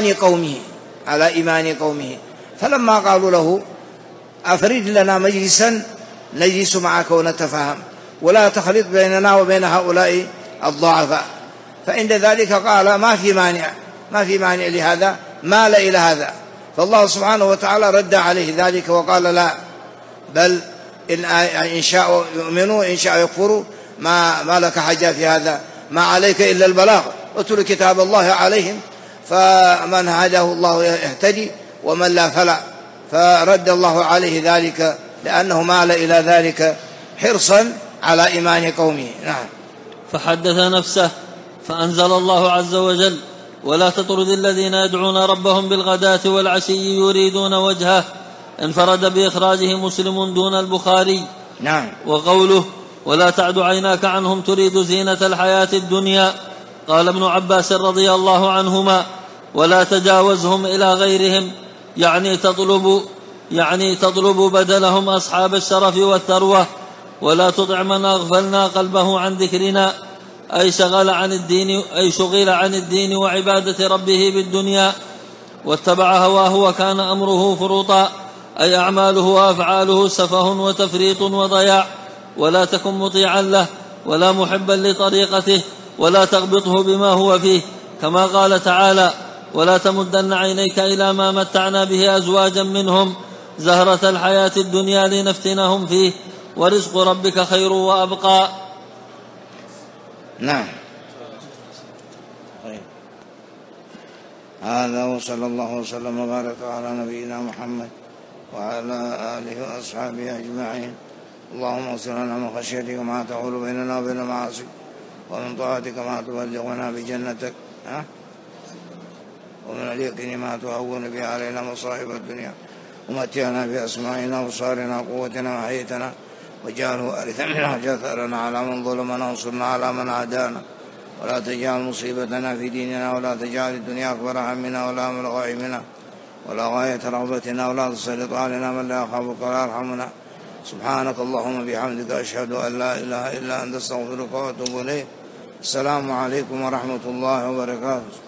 إيمان قومه، فلما قالوا له أفرد لنا مجلسا نجلس معك ونتفاهم ولا تخلط بيننا وبين هؤلاء الضعفاء، فعند ذلك قال ما في مانع لهذا، مال إلى هذا، فالله سبحانه وتعالى رد عليه ذلك وقال لا، بل إن شاء يؤمنوا إن شاء يكفروا، ما لك حاجة في هذا، ما عليك إلا البلاغ، اتل كتاب الله عليهم، فمن هداه الله يهتدي ومن لا فلا. فرد الله عليه ذلك لأنه مال إلى ذلك حرصا على إيمان قومه. نعم. فحدث نفسه فأنزل الله عز وجل ولا تطرد الذين يدعون ربهم بالغداة والعشي يريدون وجهه، انفرد بإخراجه مسلم دون البخاري. نعم. وقوله ولا تعد عيناك عنهم تريد زينة الحياة الدنيا، قال ابن عباس رضي الله عنهما ولا تجاوزهم إلى غيرهم، يعني تطلب بدلهم أصحاب الشرف والثروة. ولا تطع من أغفلنا قلبه عن ذكرنا، أي شغل عن الدين وعبادة ربه بالدنيا واتبع هواه وكان أمره فرطا، أي أعماله وأفعاله سفه وتفريط وضياع. ولا تكن مطيعا له ولا محبا لطريقته ولا تغبطه بما هو فيه، كما قال تعالى ولا تمدن عينيك إلى ما متعنا به أزواجا منهم زهرة الحياة الدنيا لنفتنهم فيه ورزق ربك خير وأبقى. نعم. هذا وصلى الله وسلم وبارك على نبينا محمد وعلى آله وأصحابه أجمعين. اللهم اغفر لنا من خشيتك ما تحول بيننا وبين معاصيك، ومن طاعتك ما تبلغنا بجنتك، ومن اليقين ما تهون به علينا مصائب الدنيا، ومتعنا بأسماعنا وصارنا قوتنا وحيتنا، واجعله وارثا منا واجعل ثأرنا على من ظلمنا وانصرنا على من عادانا، ولا تجعل مصيبتنا في ديننا، ولا تجعل الدنيا أكبر همنا ولا مبلغ علمنا ولا غاية رغبتنا، ولا تسلط علينا من لا يخافك ولا يرحمنا. سبحانك اللهم بحمدك أشهد أن لا إله إلا أنت أستغفرك وأتوب إليك. السلام عليكم ورحمة الله وبركاته.